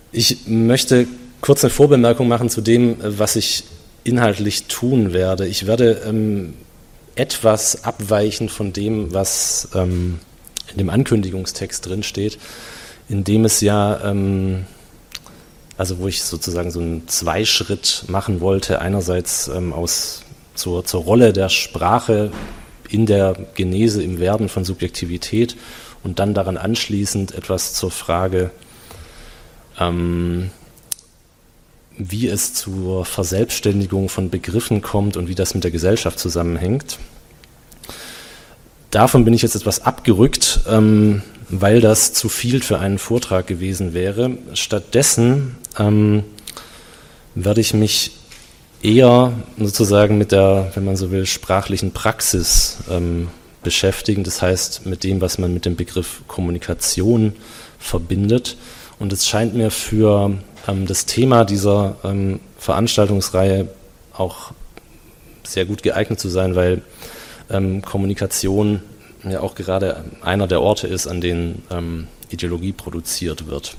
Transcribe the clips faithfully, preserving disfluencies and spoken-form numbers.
Ich möchte kurz eine Vorbemerkung machen zu dem, was ich inhaltlich tun werde. Ich werde ähm, etwas abweichen von dem, was ähm, in dem Ankündigungstext drin steht, in dem es ja, ähm, also wo ich sozusagen so einen Zweischritt machen wollte, einerseits ähm, aus zur, zur Rolle der Sprache in der Genese, im Werden von Subjektivität und dann daran anschließend etwas zur Frage, ähm, wie es zur Verselbstständigung von Begriffen kommt und wie das mit der Gesellschaft zusammenhängt. Davon bin ich jetzt etwas abgerückt, ähm, weil das zu viel für einen Vortrag gewesen wäre. Stattdessen ähm, werde ich mich eher sozusagen mit der, wenn man so will, sprachlichen Praxis ähm, beschäftigen. Das heißt, mit dem, was man mit dem Begriff Kommunikation verbindet. Und es scheint mir für ähm, das Thema dieser ähm, Veranstaltungsreihe auch sehr gut geeignet zu sein, weil ähm, Kommunikation ja auch gerade einer der Orte ist, an denen ähm, Ideologie produziert wird.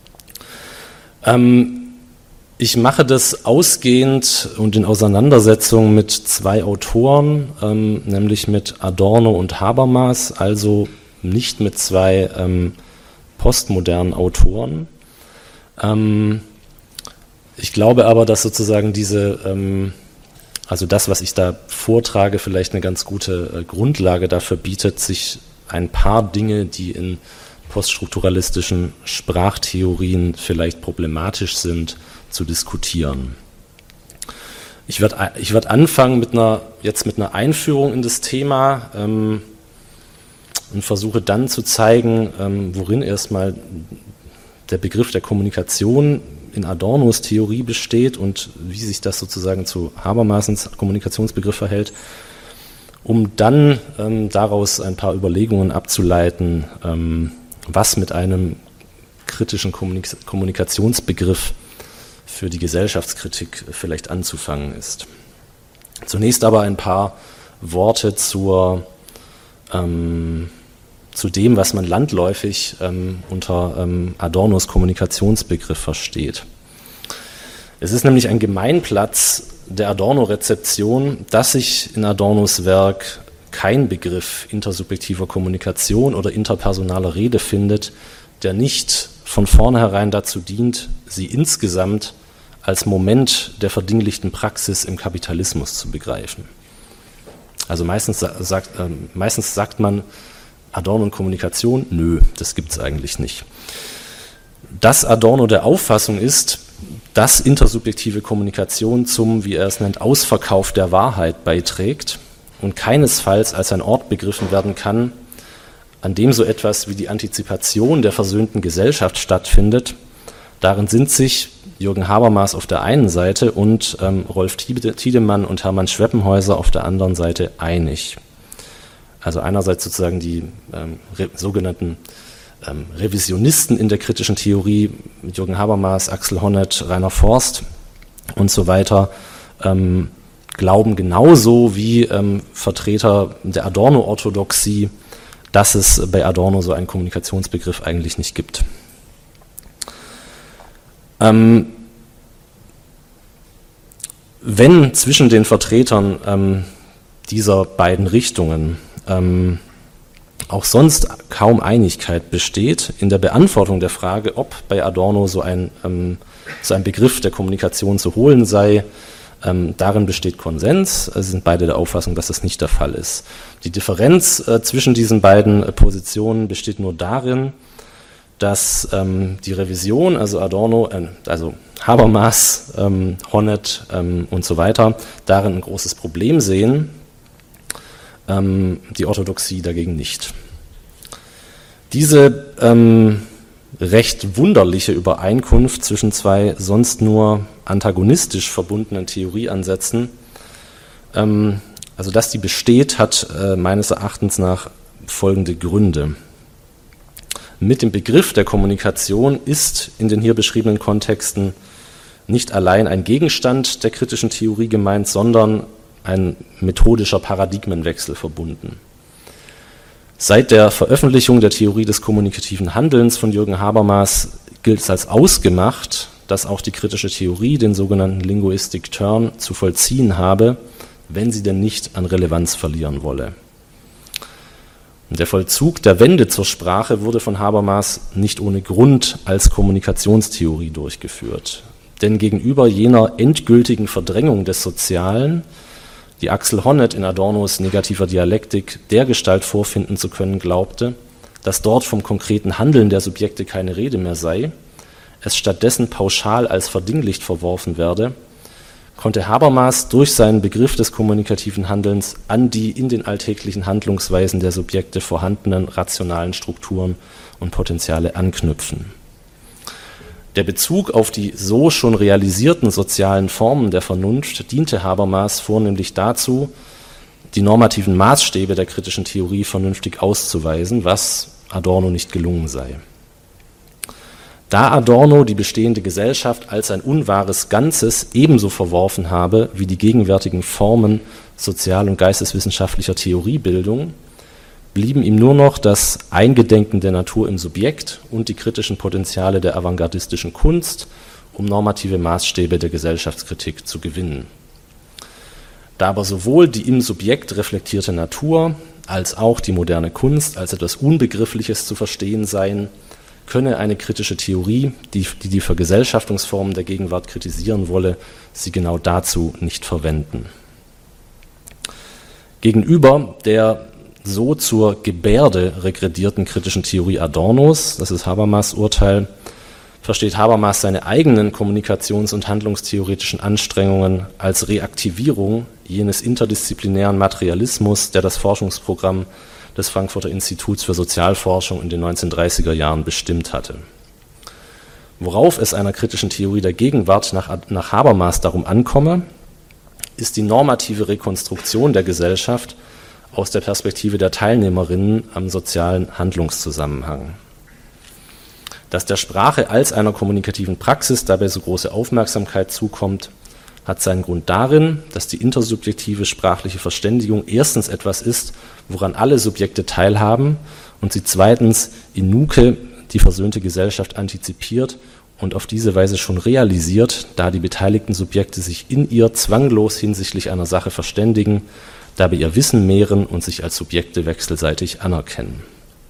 Ähm, ich mache das ausgehend und in Auseinandersetzung mit zwei Autoren, ähm, nämlich mit Adorno und Habermas, also nicht mit zwei ähm, postmodernen Autoren. Ähm, ich glaube aber, dass sozusagen diese, ähm, also das, was ich da vortrage, vielleicht eine ganz gute äh, Grundlage dafür bietet, sich ein paar Dinge, die in poststrukturalistischen Sprachtheorien vielleicht problematisch sind, zu diskutieren. Ich werde ich werd anfangen mit einer, jetzt mit einer Einführung in das Thema ähm, und versuche dann zu zeigen, ähm, worin erstmal der Begriff der Kommunikation in Adornos Theorie besteht und wie sich das sozusagen zu Habermasens Kommunikationsbegriff verhält, um dann ähm, daraus ein paar Überlegungen abzuleiten, ähm, was mit einem kritischen Kommunik- Kommunikationsbegriff für die Gesellschaftskritik vielleicht anzufangen ist. Zunächst aber ein paar Worte zur, ähm, zu dem, was man landläufig ähm, unter ähm, Adornos Kommunikationsbegriff versteht. Es ist nämlich ein Gemeinplatz der Adorno-Rezeption, dass sich in Adornos Werk kein Begriff intersubjektiver Kommunikation oder interpersonaler Rede findet, der nicht von vornherein dazu dient, sie insgesamt als Moment der verdinglichten Praxis im Kapitalismus zu begreifen. Also meistens sagt, äh, meistens sagt man, Adorno und Kommunikation, nö, das gibt es eigentlich nicht. Dass Adorno der Auffassung ist, dass intersubjektive Kommunikation zum, wie er es nennt, Ausverkauf der Wahrheit beiträgt und keinesfalls als ein Ort begriffen werden kann, an dem so etwas wie die Antizipation der versöhnten Gesellschaft stattfindet, darin sind sich Jürgen Habermas auf der einen Seite und ähm, Rolf Tiedemann und Hermann Schweppenhäuser auf der anderen Seite einig. Also einerseits sozusagen die ähm, re- sogenannten ähm, Revisionisten in der kritischen Theorie, Jürgen Habermas, Axel Honneth, Rainer Forst und so weiter, ähm, glauben genauso wie ähm, Vertreter der Adorno-Orthodoxie, dass es bei Adorno so einen Kommunikationsbegriff eigentlich nicht gibt. Ähm, wenn zwischen den Vertretern ähm, dieser beiden Richtungen ähm, auch sonst kaum Einigkeit besteht in der Beantwortung der Frage, ob bei Adorno so ein, ähm, so ein Begriff der Kommunikation zu holen sei, ähm, darin besteht Konsens. Sie sind beide der Auffassung, dass das nicht der Fall ist. Die Differenz äh, zwischen diesen beiden äh, Positionen besteht nur darin, dass ähm, die Revision, also Adorno, äh, also Habermas, ähm, Honneth ähm, und so weiter, darin ein großes Problem sehen, ähm, die Orthodoxie dagegen nicht. Diese ähm, recht wunderliche Übereinkunft zwischen zwei sonst nur antagonistisch verbundenen Theorieansätzen, ähm, also dass die besteht, hat äh, meines Erachtens nach folgende Gründe. Mit dem Begriff der Kommunikation ist in den hier beschriebenen Kontexten nicht allein ein Gegenstand der kritischen Theorie gemeint, sondern ein methodischer Paradigmenwechsel verbunden. Seit der Veröffentlichung der Theorie des kommunikativen Handelns von Jürgen Habermas gilt es als ausgemacht, dass auch die kritische Theorie den sogenannten Linguistic Turn zu vollziehen habe, wenn sie denn nicht an Relevanz verlieren wolle. Der Vollzug der Wende zur Sprache wurde von Habermas nicht ohne Grund als Kommunikationstheorie durchgeführt. Denn gegenüber jener endgültigen Verdrängung des Sozialen, die Axel Honneth in Adornos negativer Dialektik dergestalt vorfinden zu können glaubte, dass dort vom konkreten Handeln der Subjekte keine Rede mehr sei, es stattdessen pauschal als verdinglicht verworfen werde, konnte Habermas durch seinen Begriff des kommunikativen Handelns an die in den alltäglichen Handlungsweisen der Subjekte vorhandenen rationalen Strukturen und Potenziale anknüpfen. Der Bezug auf die so schon realisierten sozialen Formen der Vernunft diente Habermas vornehmlich dazu, die normativen Maßstäbe der kritischen Theorie vernünftig auszuweisen, was Adorno nicht gelungen sei. Da Adorno die bestehende Gesellschaft als ein unwahres Ganzes ebenso verworfen habe wie die gegenwärtigen Formen sozial- und geisteswissenschaftlicher Theoriebildung, blieben ihm nur noch das Eingedenken der Natur im Subjekt und die kritischen Potenziale der avantgardistischen Kunst, um normative Maßstäbe der Gesellschaftskritik zu gewinnen. Da aber sowohl die im Subjekt reflektierte Natur als auch die moderne Kunst als etwas Unbegriffliches zu verstehen seien, könne eine kritische Theorie, die, die die Vergesellschaftungsformen der Gegenwart kritisieren wolle, sie genau dazu nicht verwenden. Gegenüber der so zur Gebärde regredierten kritischen Theorie Adornos, das ist Habermas' Urteil, versteht Habermas seine eigenen kommunikations- und handlungstheoretischen Anstrengungen als Reaktivierung jenes interdisziplinären Materialismus, der das Forschungsprogramm des Frankfurter Instituts für Sozialforschung in den neunzehnhundertdreißiger Jahren bestimmt hatte. Worauf es einer kritischen Theorie der Gegenwart nach, nach Habermas darum ankomme, ist die normative Rekonstruktion der Gesellschaft aus der Perspektive der Teilnehmerinnen am sozialen Handlungszusammenhang. Dass der Sprache als einer kommunikativen Praxis dabei so große Aufmerksamkeit zukommt, hat seinen Grund darin, dass die intersubjektive sprachliche Verständigung erstens etwas ist, woran alle Subjekte teilhaben und sie zweitens in nuce die versöhnte Gesellschaft antizipiert und auf diese Weise schon realisiert, da die beteiligten Subjekte sich in ihr zwanglos hinsichtlich einer Sache verständigen, dabei ihr Wissen mehren und sich als Subjekte wechselseitig anerkennen.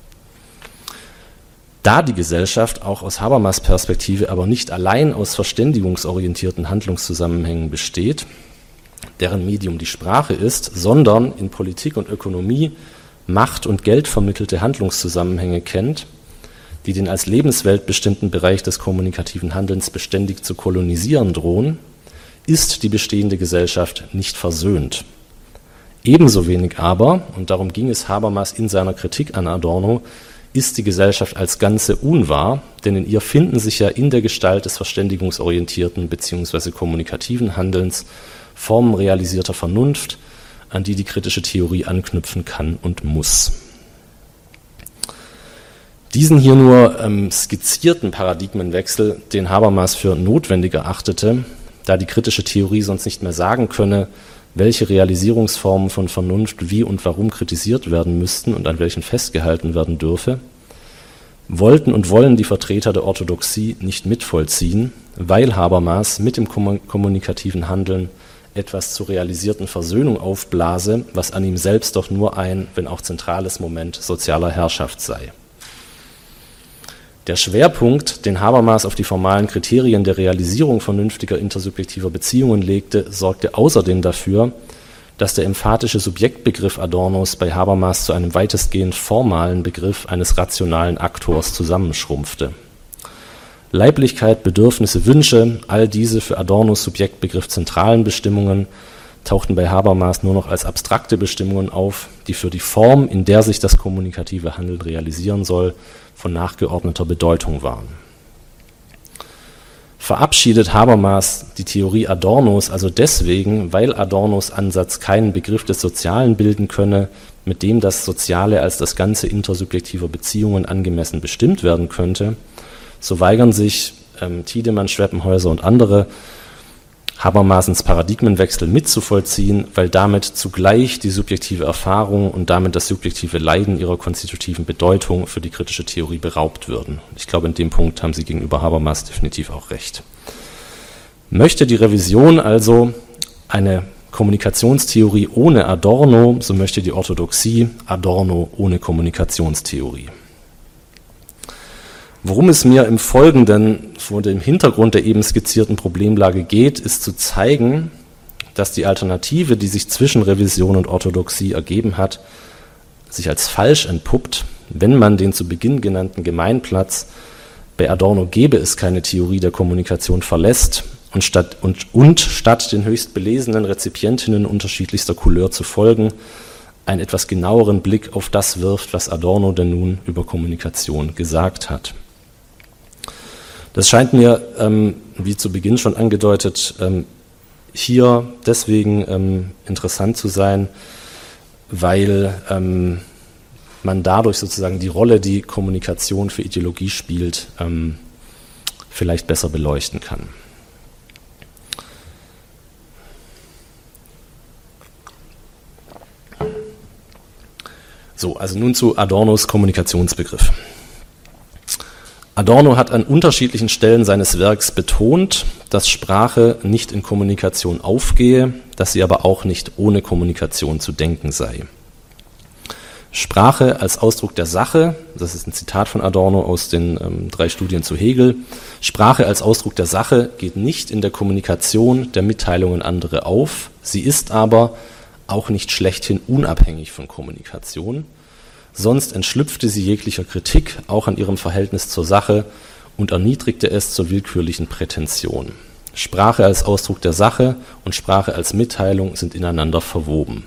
Da die Gesellschaft auch aus Habermas' Perspektive aber nicht allein aus verständigungsorientierten Handlungszusammenhängen besteht, deren Medium die Sprache ist, sondern in Politik und Ökonomie Macht und Geld vermittelte Handlungszusammenhänge kennt, die den als Lebenswelt bestimmten Bereich des kommunikativen Handelns beständig zu kolonisieren drohen, ist die bestehende Gesellschaft nicht versöhnt. Ebenso wenig aber, und darum ging es Habermas in seiner Kritik an Adorno, ist die Gesellschaft als Ganze unwahr, denn in ihr finden sich ja in der Gestalt des verständigungsorientierten bzw. kommunikativen Handelns Formen realisierter Vernunft, an die die kritische Theorie anknüpfen kann und muss. Diesen hier nur ähm, skizzierten Paradigmenwechsel, den Habermas für notwendig erachtete, da die kritische Theorie sonst nicht mehr sagen könne, welche Realisierungsformen von Vernunft wie und warum kritisiert werden müssten und an welchen festgehalten werden dürfe, wollten und wollen die Vertreter der Orthodoxie nicht mitvollziehen, weil Habermas mit dem kommunikativen Handeln etwas zur realisierten Versöhnung aufblase, was an ihm selbst doch nur ein, wenn auch zentrales Moment sozialer Herrschaft sei. Der Schwerpunkt, den Habermas auf die formalen Kriterien der Realisierung vernünftiger intersubjektiver Beziehungen legte, sorgte außerdem dafür, dass der emphatische Subjektbegriff Adornos bei Habermas zu einem weitestgehend formalen Begriff eines rationalen Aktors zusammenschrumpfte. Leiblichkeit, Bedürfnisse, Wünsche, all diese für Adornos Subjektbegriff zentralen Bestimmungen tauchten bei Habermas nur noch als abstrakte Bestimmungen auf, die für die Form, in der sich das kommunikative Handeln realisieren soll, von nachgeordneter Bedeutung waren. Verabschiedet Habermas die Theorie Adornos also deswegen, weil Adornos Ansatz keinen Begriff des Sozialen bilden könne, mit dem das Soziale als das Ganze intersubjektiver Beziehungen angemessen bestimmt werden könnte, so weigern sich ähm, Tiedemann, Schweppenhäuser und andere Habermasens Paradigmenwechsel mitzuvollziehen, weil damit zugleich die subjektive Erfahrung und damit das subjektive Leiden ihrer konstitutiven Bedeutung für die kritische Theorie beraubt würden. Ich glaube, in dem Punkt haben Sie gegenüber Habermas definitiv auch recht. Möchte die Revision also eine Kommunikationstheorie ohne Adorno, so möchte die Orthodoxie Adorno ohne Kommunikationstheorie. Worum es mir im Folgenden vor dem Hintergrund der eben skizzierten Problemlage geht, ist zu zeigen, dass die Alternative, die sich zwischen Revision und Orthodoxie ergeben hat, sich als falsch entpuppt, wenn man den zu Beginn genannten Gemeinplatz, bei Adorno gäbe es keine Theorie der Kommunikation, verlässt und statt, und, und statt den höchst belesenen Rezipientinnen unterschiedlichster Couleur zu folgen, einen etwas genaueren Blick auf das wirft, was Adorno denn nun über Kommunikation gesagt hat. Das scheint mir, ähm, wie zu Beginn schon angedeutet, ähm, hier deswegen ähm, interessant zu sein, weil ähm, man dadurch sozusagen die Rolle, die Kommunikation für Ideologie spielt, ähm, vielleicht besser beleuchten kann. So, also nun zu Adornos Kommunikationsbegriff. Adorno hat an unterschiedlichen Stellen seines Werks betont, dass Sprache nicht in Kommunikation aufgehe, dass sie aber auch nicht ohne Kommunikation zu denken sei. Sprache als Ausdruck der Sache, das ist ein Zitat von Adorno aus den ähm, drei Studien zu Hegel, Sprache als Ausdruck der Sache geht nicht in der Kommunikation der Mitteilungen anderer auf, sie ist aber auch nicht schlechthin unabhängig von Kommunikation, sonst entschlüpfte sie jeglicher Kritik, auch an ihrem Verhältnis zur Sache, und erniedrigte es zur willkürlichen Prätension. Sprache als Ausdruck der Sache und Sprache als Mitteilung sind ineinander verwoben.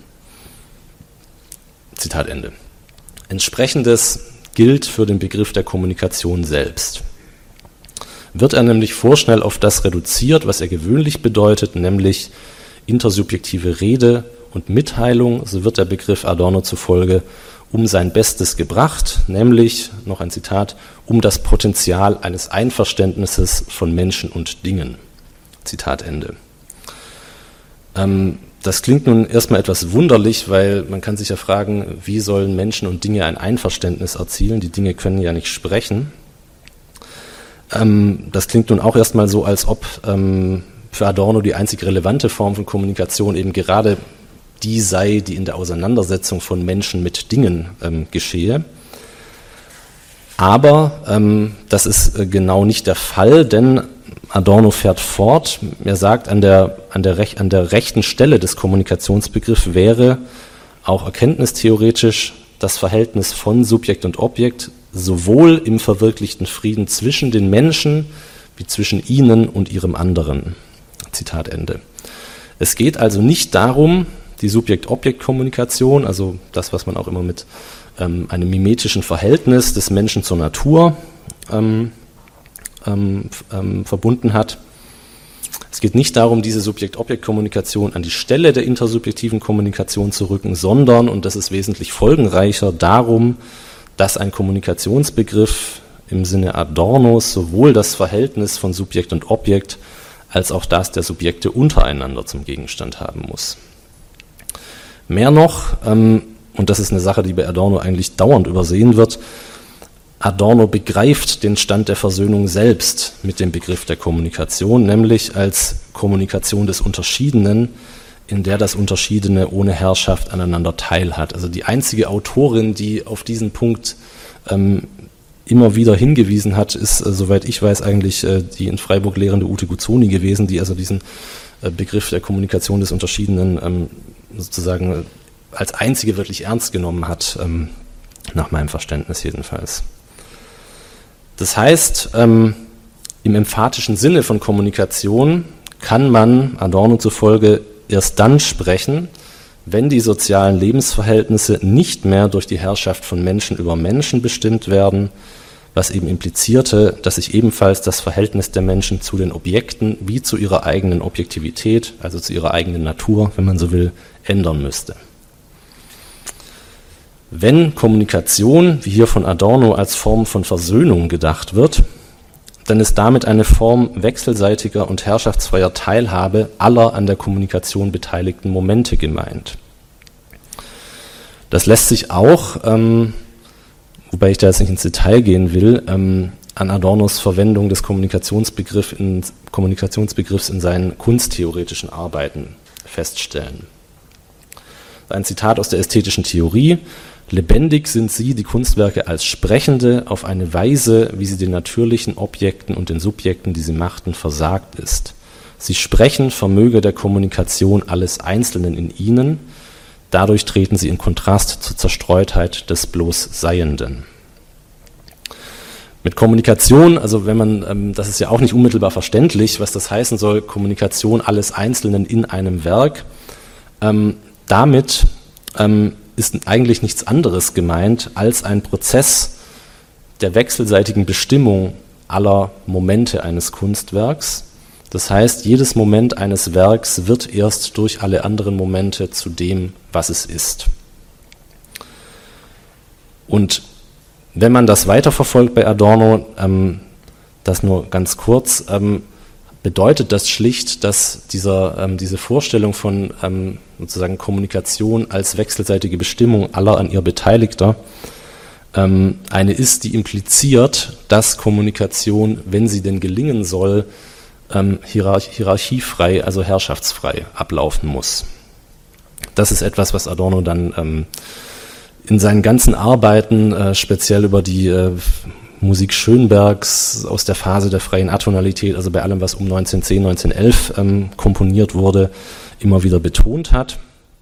Zitat Ende. Entsprechendes gilt für den Begriff der Kommunikation selbst. Wird er nämlich vorschnell auf das reduziert, was er gewöhnlich bedeutet, nämlich intersubjektive Rede und Mitteilung, so wird der Begriff Adorno zufolge um sein Bestes gebracht, nämlich, noch ein Zitat, um das Potenzial eines Einverständnisses von Menschen und Dingen. Zitat Ende. Ähm, das klingt nun erstmal etwas wunderlich, weil man kann sich ja fragen, wie sollen Menschen und Dinge ein Einverständnis erzielen? Die Dinge können ja nicht sprechen. Ähm, das klingt nun auch erstmal so, als ob ähm, für Adorno die einzig relevante Form von Kommunikation eben gerade die sei, die in der Auseinandersetzung von Menschen mit Dingen ähm, geschehe. Aber ähm, das ist äh, genau nicht der Fall, denn Adorno fährt fort. Er sagt, an der, an der, Rech- an der rechten Stelle des Kommunikationsbegriffs wäre auch erkenntnistheoretisch das Verhältnis von Subjekt und Objekt sowohl im verwirklichten Frieden zwischen den Menschen wie zwischen ihnen und ihrem anderen. Zitat Ende. Es geht also nicht darum, die Subjekt-Objekt-Kommunikation, also das, was man auch immer mit ähm, einem mimetischen Verhältnis des Menschen zur Natur ähm, ähm, ähm, verbunden hat. Es geht nicht darum, diese Subjekt-Objekt-Kommunikation an die Stelle der intersubjektiven Kommunikation zu rücken, sondern, und das ist wesentlich folgenreicher, darum, dass ein Kommunikationsbegriff im Sinne Adornos sowohl das Verhältnis von Subjekt und Objekt als auch das der Subjekte untereinander zum Gegenstand haben muss. Mehr noch, ähm, und das ist eine Sache, die bei Adorno eigentlich dauernd übersehen wird, Adorno begreift den Stand der Versöhnung selbst mit dem Begriff der Kommunikation, nämlich als Kommunikation des Unterschiedenen, in der das Unterschiedene ohne Herrschaft aneinander teilhat. Also die einzige Autorin, die auf diesen Punkt ähm, immer wieder hingewiesen hat, ist, äh, soweit ich weiß, eigentlich äh, die in Freiburg lehrende Ute Guzzoni gewesen, die also diesen äh, Begriff der Kommunikation des Unterschiedenen ähm, sozusagen als einzige wirklich ernst genommen hat, ähm, nach meinem Verständnis jedenfalls. Das heißt, ähm, im emphatischen Sinne von Kommunikation kann man Adorno zufolge erst dann sprechen, wenn die sozialen Lebensverhältnisse nicht mehr durch die Herrschaft von Menschen über Menschen bestimmt werden, was eben implizierte, dass sich ebenfalls das Verhältnis der Menschen zu den Objekten wie zu ihrer eigenen Objektivität, also zu ihrer eigenen Natur, wenn man so will, ändern müsste. Wenn Kommunikation, wie hier von Adorno, als Form von Versöhnung gedacht wird, denn ist damit eine Form wechselseitiger und herrschaftsfreier Teilhabe aller an der Kommunikation beteiligten Momente gemeint. Das lässt sich auch, ähm, wobei ich da jetzt nicht ins Detail gehen will, ähm, an Adornos Verwendung des Kommunikationsbegriff in, Kommunikationsbegriffs in seinen kunsttheoretischen Arbeiten feststellen. Ein Zitat aus der ästhetischen Theorie: Lebendig sind sie, die Kunstwerke, als Sprechende auf eine Weise, wie sie den natürlichen Objekten und den Subjekten, die sie machten, versagt ist. Sie sprechen vermöge der Kommunikation alles Einzelnen in ihnen, dadurch treten sie in Kontrast zur Zerstreutheit des bloß Seienden. Mit Kommunikation, also wenn man, ähm, das ist ja auch nicht unmittelbar verständlich, was das heißen soll, Kommunikation alles Einzelnen in einem Werk, ähm, damit ähm, ist eigentlich nichts anderes gemeint als ein Prozess der wechselseitigen Bestimmung aller Momente eines Kunstwerks. Das heißt, jedes Moment eines Werks wird erst durch alle anderen Momente zu dem, was es ist. Und wenn man das weiterverfolgt bei Adorno, ähm, das nur ganz kurz, ähm, bedeutet das schlicht, dass dieser, ähm, diese Vorstellung von ähm, sozusagen Kommunikation als wechselseitige Bestimmung aller an ihr Beteiligter ähm, eine ist, die impliziert, dass Kommunikation, wenn sie denn gelingen soll, ähm, hierarch- hierarchiefrei, also herrschaftsfrei ablaufen muss. Das ist etwas, was Adorno dann ähm, in seinen ganzen Arbeiten, äh, speziell über die äh, Musik Schönbergs aus der Phase der freien Atonalität, also bei allem, was um neunzehnhundertzehn, neunzehnhundertelf ähm, komponiert wurde, immer wieder betont hat.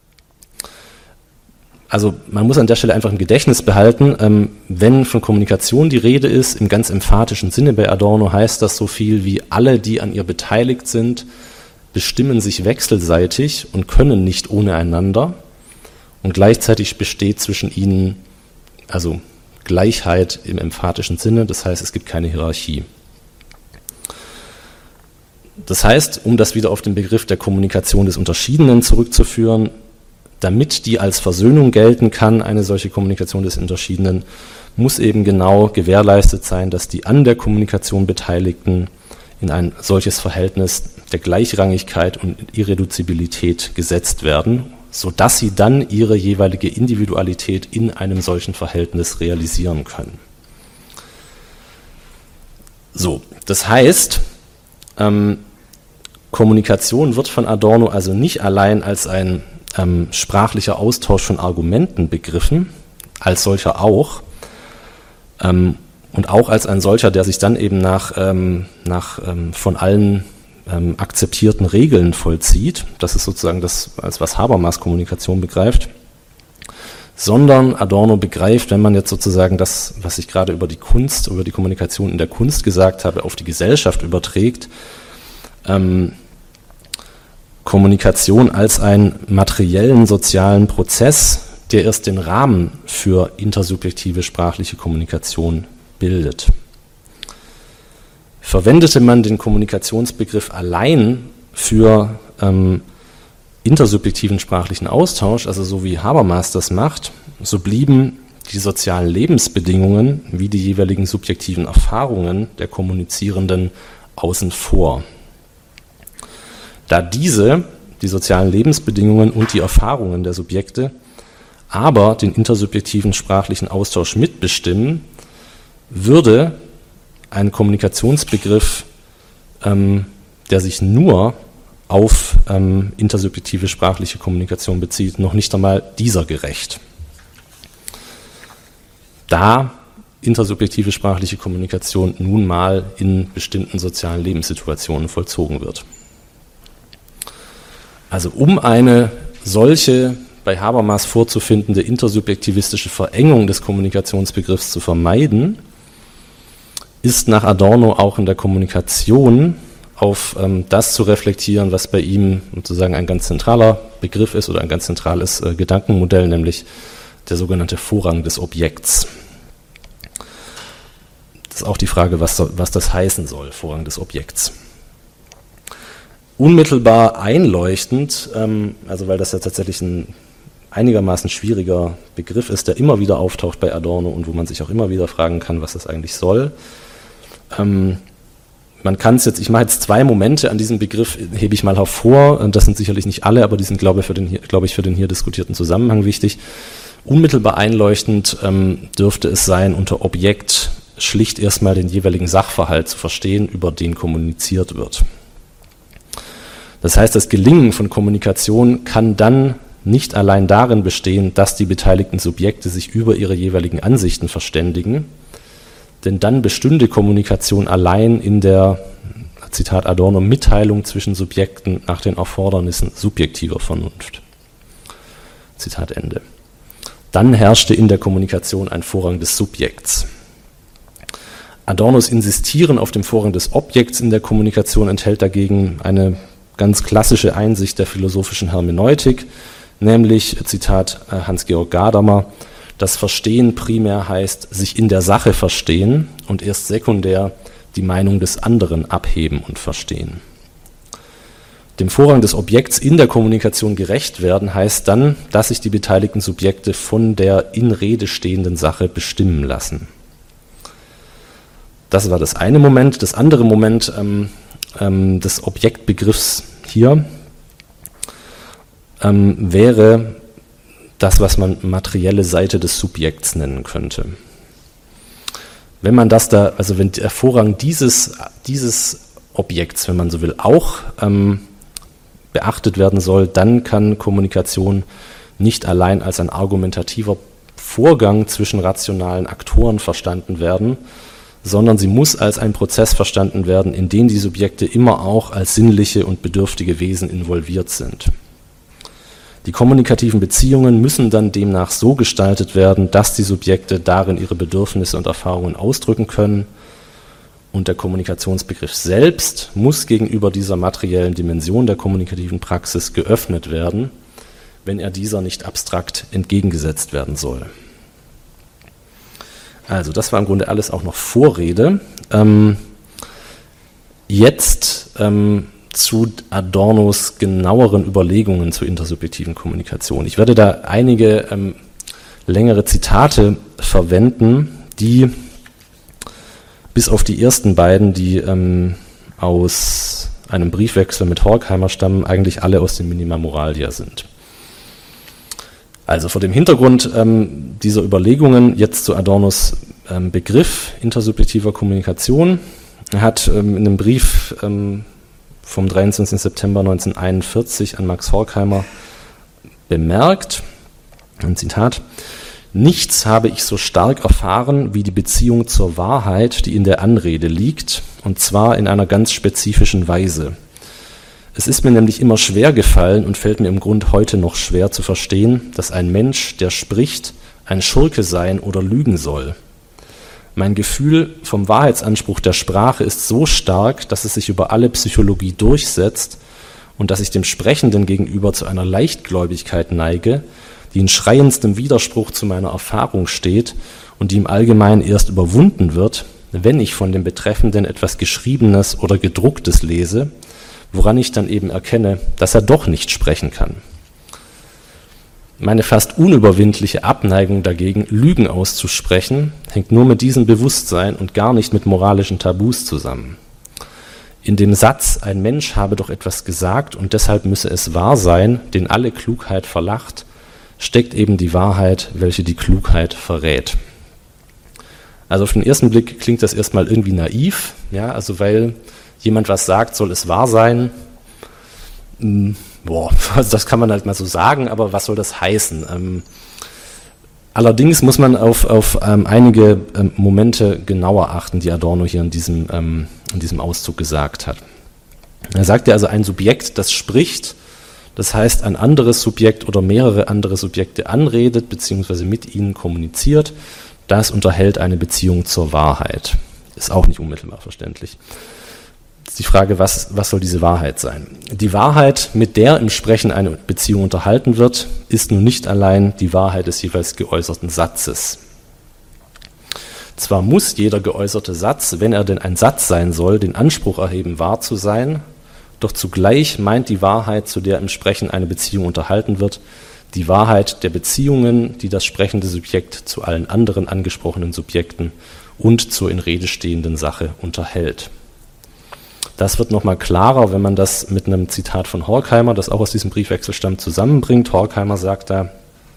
Also man muss an der Stelle einfach im Gedächtnis behalten, ähm, wenn von Kommunikation die Rede ist, im ganz emphatischen Sinne bei Adorno, heißt das so viel wie: alle, die an ihr beteiligt sind, bestimmen sich wechselseitig und können nicht ohne einander. Und gleichzeitig besteht zwischen ihnen also Gleichheit im emphatischen Sinne, das heißt, es gibt keine Hierarchie. Das heißt, um das wieder auf den Begriff der Kommunikation des Unterschiedenen zurückzuführen, damit die als Versöhnung gelten kann, eine solche Kommunikation des Unterschiedenen, muss eben genau gewährleistet sein, dass die an der Kommunikation Beteiligten in ein solches Verhältnis der Gleichrangigkeit und Irreduzibilität gesetzt werden, sodass sie dann ihre jeweilige Individualität in einem solchen Verhältnis realisieren können. So, das heißt, ähm, Kommunikation wird von Adorno also nicht allein als ein ähm, sprachlicher Austausch von Argumenten begriffen, als solcher auch, ähm, und auch als ein solcher, der sich dann eben nach, ähm, nach ähm, von allen ähm, akzeptierten Regeln vollzieht. Das ist sozusagen das, als was Habermas Kommunikation begreift. Sondern Adorno begreift, wenn man jetzt sozusagen das, was ich gerade über die Kunst, über die Kommunikation in der Kunst gesagt habe, auf die Gesellschaft überträgt, ähm, Kommunikation als einen materiellen sozialen Prozess, der erst den Rahmen für intersubjektive sprachliche Kommunikation bildet. Verwendete man den Kommunikationsbegriff allein für ähm, intersubjektiven sprachlichen Austausch, also so wie Habermas das macht, so blieben die sozialen Lebensbedingungen wie die jeweiligen subjektiven Erfahrungen der Kommunizierenden außen vor. Da diese, die sozialen Lebensbedingungen und die Erfahrungen der Subjekte, aber den intersubjektiven sprachlichen Austausch mitbestimmen, würde ein Kommunikationsbegriff, ähm, der sich nur auf ähm, intersubjektive sprachliche Kommunikation bezieht, noch nicht einmal dieser gerecht. Da intersubjektive sprachliche Kommunikation nun mal in bestimmten sozialen Lebenssituationen vollzogen wird. Also um eine solche bei Habermas vorzufindende intersubjektivistische Verengung des Kommunikationsbegriffs zu vermeiden, ist nach Adorno auch in der Kommunikation auf ähm, das zu reflektieren, was bei ihm sozusagen ein ganz zentraler Begriff ist oder ein ganz zentrales äh, Gedankenmodell, nämlich der sogenannte Vorrang des Objekts. Das ist auch die Frage, was, was das heißen soll, Vorrang des Objekts. Unmittelbar einleuchtend, ähm, also weil das ja tatsächlich ein einigermaßen schwieriger Begriff ist, der immer wieder auftaucht bei Adorno und wo man sich auch immer wieder fragen kann, was das eigentlich soll, ähm, man kann es jetzt, ich mache jetzt zwei Momente an diesem Begriff, hebe ich mal hervor, das sind sicherlich nicht alle, aber die sind, glaube ich, für den hier, glaube ich, für den hier diskutierten Zusammenhang wichtig. Unmittelbar einleuchtend ähm, dürfte es sein, unter Objekt schlicht erstmal den jeweiligen Sachverhalt zu verstehen, über den kommuniziert wird. Das heißt, das Gelingen von Kommunikation kann dann nicht allein darin bestehen, dass die beteiligten Subjekte sich über ihre jeweiligen Ansichten verständigen, denn dann bestünde Kommunikation allein in der, Zitat Adorno, Mitteilung zwischen Subjekten nach den Erfordernissen subjektiver Vernunft. Zitat Ende. Dann herrschte in der Kommunikation ein Vorrang des Subjekts. Adornos Insistieren auf dem Vorrang des Objekts in der Kommunikation enthält dagegen eine ganz klassische Einsicht der philosophischen Hermeneutik, nämlich, Zitat Hans-Georg Gadamer, das Verstehen primär heißt, sich in der Sache verstehen und erst sekundär die Meinung des anderen abheben und verstehen. Dem Vorrang des Objekts in der Kommunikation gerecht werden heißt dann, dass sich die beteiligten Subjekte von der in Rede stehenden Sache bestimmen lassen. Das war das eine Moment. Das andere Moment ähm, ähm, des Objektbegriffs hier ähm, wäre das, was man materielle Seite des Subjekts nennen könnte. Wenn man das da, also wenn der Vorrang dieses, dieses Objekts, wenn man so will, auch ähm, beachtet werden soll, dann kann Kommunikation nicht allein als ein argumentativer Vorgang zwischen rationalen Aktoren verstanden werden, sondern sie muss als ein Prozess verstanden werden, in dem die Subjekte immer auch als sinnliche und bedürftige Wesen involviert sind. Die kommunikativen Beziehungen müssen dann demnach so gestaltet werden, dass die Subjekte darin ihre Bedürfnisse und Erfahrungen ausdrücken können, und der Kommunikationsbegriff selbst muss gegenüber dieser materiellen Dimension der kommunikativen Praxis geöffnet werden, wenn er dieser nicht abstrakt entgegengesetzt werden soll. Also das war im Grunde alles auch noch Vorrede. Ähm, jetzt ähm, zu Adornos genaueren Überlegungen zur intersubjektiven Kommunikation. Ich werde da einige ähm, längere Zitate verwenden, die bis auf die ersten beiden, die ähm, aus einem Briefwechsel mit Horkheimer stammen, eigentlich alle aus dem Minima Moralia sind. Also vor dem Hintergrund ähm, dieser Überlegungen jetzt zu Adornos ähm, Begriff intersubjektiver Kommunikation. Er hat ähm, in einem Brief ähm, vom dreiundzwanzigsten September neunzehnhunderteinundvierzig an Max Horkheimer bemerkt, ein Zitat: Nichts habe ich so stark erfahren wie die Beziehung zur Wahrheit, die in der Anrede liegt, und zwar in einer ganz spezifischen Weise. Es ist mir nämlich immer schwer gefallen und fällt mir im Grund heute noch schwer zu verstehen, dass ein Mensch, der spricht, ein Schurke sein oder lügen soll. Mein Gefühl vom Wahrheitsanspruch der Sprache ist so stark, dass es sich über alle Psychologie durchsetzt und dass ich dem Sprechenden gegenüber zu einer Leichtgläubigkeit neige, die in schreiendstem Widerspruch zu meiner Erfahrung steht und die im Allgemeinen erst überwunden wird, wenn ich von dem Betreffenden etwas Geschriebenes oder Gedrucktes lese, woran ich dann eben erkenne, dass er doch nicht sprechen kann. Meine fast unüberwindliche Abneigung dagegen, Lügen auszusprechen, hängt nur mit diesem Bewusstsein und gar nicht mit moralischen Tabus zusammen. In dem Satz, ein Mensch habe doch etwas gesagt und deshalb müsse es wahr sein, den alle Klugheit verlacht, steckt eben die Wahrheit, welche die Klugheit verrät. Also auf den ersten Blick klingt das erstmal irgendwie naiv, ja, also weil jemand was sagt, soll es wahr sein. Hm, boah, also das kann man halt mal so sagen, aber was soll das heißen? Ähm, allerdings muss man auf, auf ähm, einige ähm, Momente genauer achten, die Adorno hier in diesem, ähm, in diesem Auszug gesagt hat. Er sagt ja also, ein Subjekt, das spricht, das heißt, ein anderes Subjekt oder mehrere andere Subjekte anredet bzw. mit ihnen kommuniziert, das unterhält eine Beziehung zur Wahrheit. Ist auch nicht unmittelbar verständlich. Ist die Frage, was, was soll diese Wahrheit sein? Die Wahrheit, mit der im Sprechen eine Beziehung unterhalten wird, ist nun nicht allein die Wahrheit des jeweils geäußerten Satzes. Zwar muss jeder geäußerte Satz, wenn er denn ein Satz sein soll, den Anspruch erheben, wahr zu sein, doch zugleich meint die Wahrheit, zu der im Sprechen eine Beziehung unterhalten wird, die Wahrheit der Beziehungen, die das sprechende Subjekt zu allen anderen angesprochenen Subjekten und zur in Rede stehenden Sache unterhält. Das wird nochmal klarer, wenn man das mit einem Zitat von Horkheimer, das auch aus diesem Briefwechsel stammt, zusammenbringt. Horkheimer sagt da,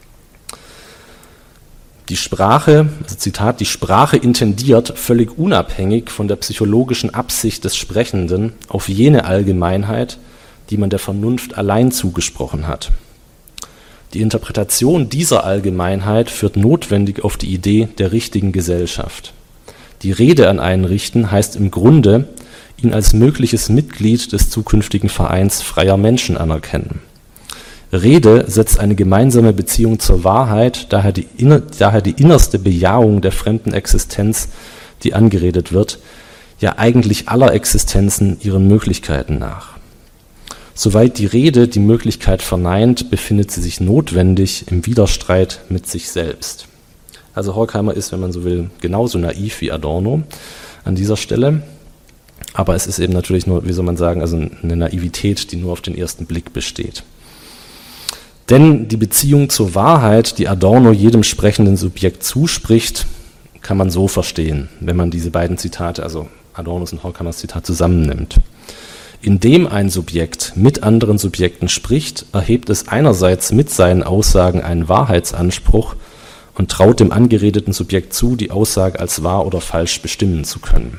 die Sprache, also Zitat, die Sprache intendiert, völlig unabhängig von der psychologischen Absicht des Sprechenden, auf jene Allgemeinheit, die man der Vernunft allein zugesprochen hat. Die Interpretation dieser Allgemeinheit führt notwendig auf die Idee der richtigen Gesellschaft. Die Rede an einen richten heißt im Grunde, ihn als mögliches Mitglied des zukünftigen Vereins freier Menschen anerkennen. Rede setzt eine gemeinsame Beziehung zur Wahrheit, daher die, inner, daher die innerste Bejahung der fremden Existenz, die angeredet wird, ja eigentlich aller Existenzen ihren Möglichkeiten nach. Soweit die Rede die Möglichkeit verneint, befindet sie sich notwendig im Widerstreit mit sich selbst. Also Horkheimer ist, wenn man so will, genauso naiv wie Adorno an dieser Stelle. Aber es ist eben natürlich nur, wie soll man sagen, also eine Naivität, die nur auf den ersten Blick besteht. Denn die Beziehung zur Wahrheit, die Adorno jedem sprechenden Subjekt zuspricht, kann man so verstehen, wenn man diese beiden Zitate, also Adornos und Horkheimers Zitat, zusammennimmt. Indem ein Subjekt mit anderen Subjekten spricht, erhebt es einerseits mit seinen Aussagen einen Wahrheitsanspruch und traut dem angeredeten Subjekt zu, die Aussage als wahr oder falsch bestimmen zu können.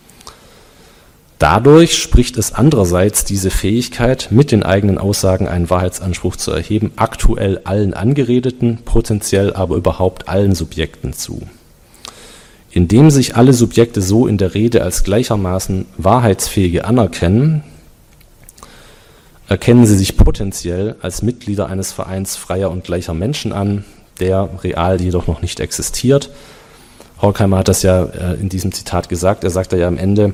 Dadurch spricht es andererseits diese Fähigkeit, mit den eigenen Aussagen einen Wahrheitsanspruch zu erheben, aktuell allen Angeredeten, potenziell aber überhaupt allen Subjekten zu. Indem sich alle Subjekte so in der Rede als gleichermaßen Wahrheitsfähige anerkennen, erkennen sie sich potenziell als Mitglieder eines Vereins freier und gleicher Menschen an, der real jedoch noch nicht existiert. Horkheimer hat das ja in diesem Zitat gesagt, er sagt ja am Ende,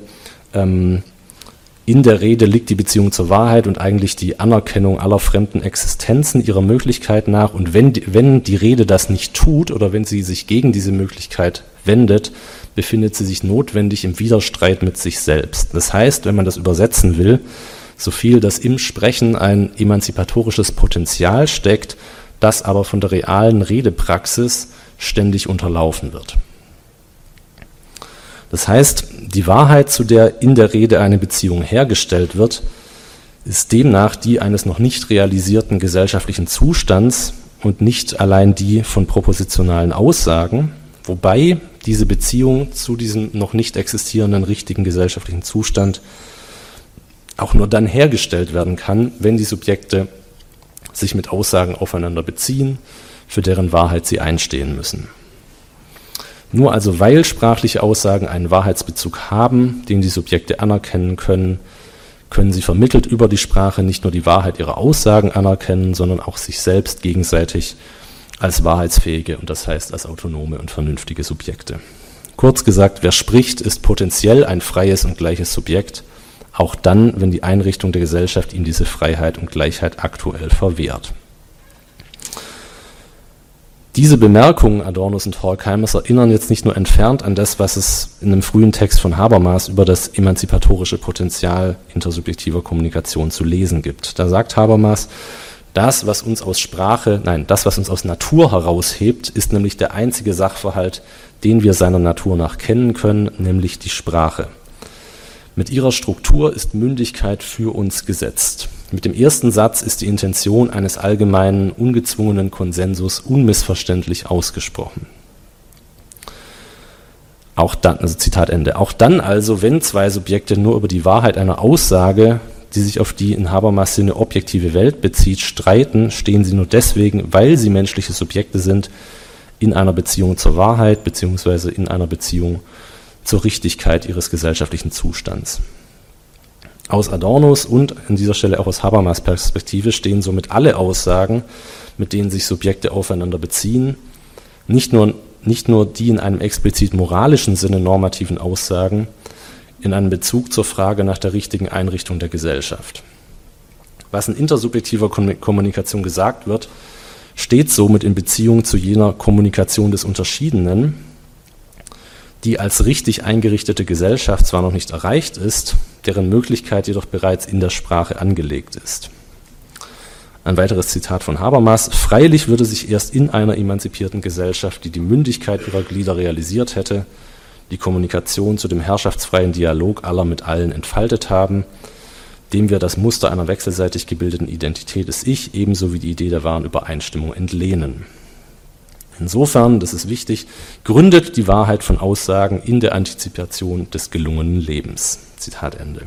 in der Rede liegt die Beziehung zur Wahrheit und eigentlich die Anerkennung aller fremden Existenzen ihrer Möglichkeit nach. Und wenn die, wenn die Rede das nicht tut oder wenn sie sich gegen diese Möglichkeit wendet, befindet sie sich notwendig im Widerstreit mit sich selbst. Das heißt, wenn man das übersetzen will, so viel, dass im Sprechen ein emanzipatorisches Potenzial steckt, das aber von der realen Redepraxis ständig unterlaufen wird. Das heißt, die Wahrheit, zu der in der Rede eine Beziehung hergestellt wird, ist demnach die eines noch nicht realisierten gesellschaftlichen Zustands und nicht allein die von propositionalen Aussagen, wobei diese Beziehung zu diesem noch nicht existierenden richtigen gesellschaftlichen Zustand auch nur dann hergestellt werden kann, wenn die Subjekte sich mit Aussagen aufeinander beziehen, für deren Wahrheit sie einstehen müssen. Nur also weil sprachliche Aussagen einen Wahrheitsbezug haben, den die Subjekte anerkennen können, können sie vermittelt über die Sprache nicht nur die Wahrheit ihrer Aussagen anerkennen, sondern auch sich selbst gegenseitig als wahrheitsfähige und das heißt als autonome und vernünftige Subjekte. Kurz gesagt, wer spricht, ist potenziell ein freies und gleiches Subjekt, auch dann, wenn die Einrichtung der Gesellschaft ihm diese Freiheit und Gleichheit aktuell verwehrt. Diese Bemerkungen Adornos und Horkheimers erinnern jetzt nicht nur entfernt an das, was es in einem frühen Text von Habermas über das emanzipatorische Potenzial intersubjektiver Kommunikation zu lesen gibt. Da sagt Habermas, das, was uns aus Sprache, nein, das, was uns aus Natur heraushebt, ist nämlich der einzige Sachverhalt, den wir seiner Natur nach kennen können, nämlich die Sprache. Mit ihrer Struktur ist Mündigkeit für uns gesetzt. Mit dem ersten Satz ist die Intention eines allgemeinen, ungezwungenen Konsensus unmissverständlich ausgesprochen. Auch dann, also Zitat Ende, auch dann also, wenn zwei Subjekte nur über die Wahrheit einer Aussage, die sich auf die in Habermas Sinne objektive Welt bezieht, streiten, stehen sie nur deswegen, weil sie menschliche Subjekte sind, in einer Beziehung zur Wahrheit beziehungsweise in einer Beziehung zur Richtigkeit ihres gesellschaftlichen Zustands. Aus Adornos und an dieser Stelle auch aus Habermas Perspektive stehen somit alle Aussagen, mit denen sich Subjekte aufeinander beziehen, nicht nur, nicht nur die in einem explizit moralischen Sinne normativen Aussagen, in einem Bezug zur Frage nach der richtigen Einrichtung der Gesellschaft. Was in intersubjektiver Kommunikation gesagt wird, steht somit in Beziehung zu jener Kommunikation des Unterschiedenen, die als richtig eingerichtete Gesellschaft zwar noch nicht erreicht ist, deren Möglichkeit jedoch bereits in der Sprache angelegt ist. Ein weiteres Zitat von Habermas: Freilich würde sich erst in einer emanzipierten Gesellschaft, die die Mündigkeit ihrer Glieder realisiert hätte, die Kommunikation zu dem herrschaftsfreien Dialog aller mit allen entfaltet haben, dem wir das Muster einer wechselseitig gebildeten Identität des Ich ebenso wie die Idee der wahren Übereinstimmung entlehnen. Insofern, das ist wichtig, gründet die Wahrheit von Aussagen in der Antizipation des gelungenen Lebens. Zitat Ende.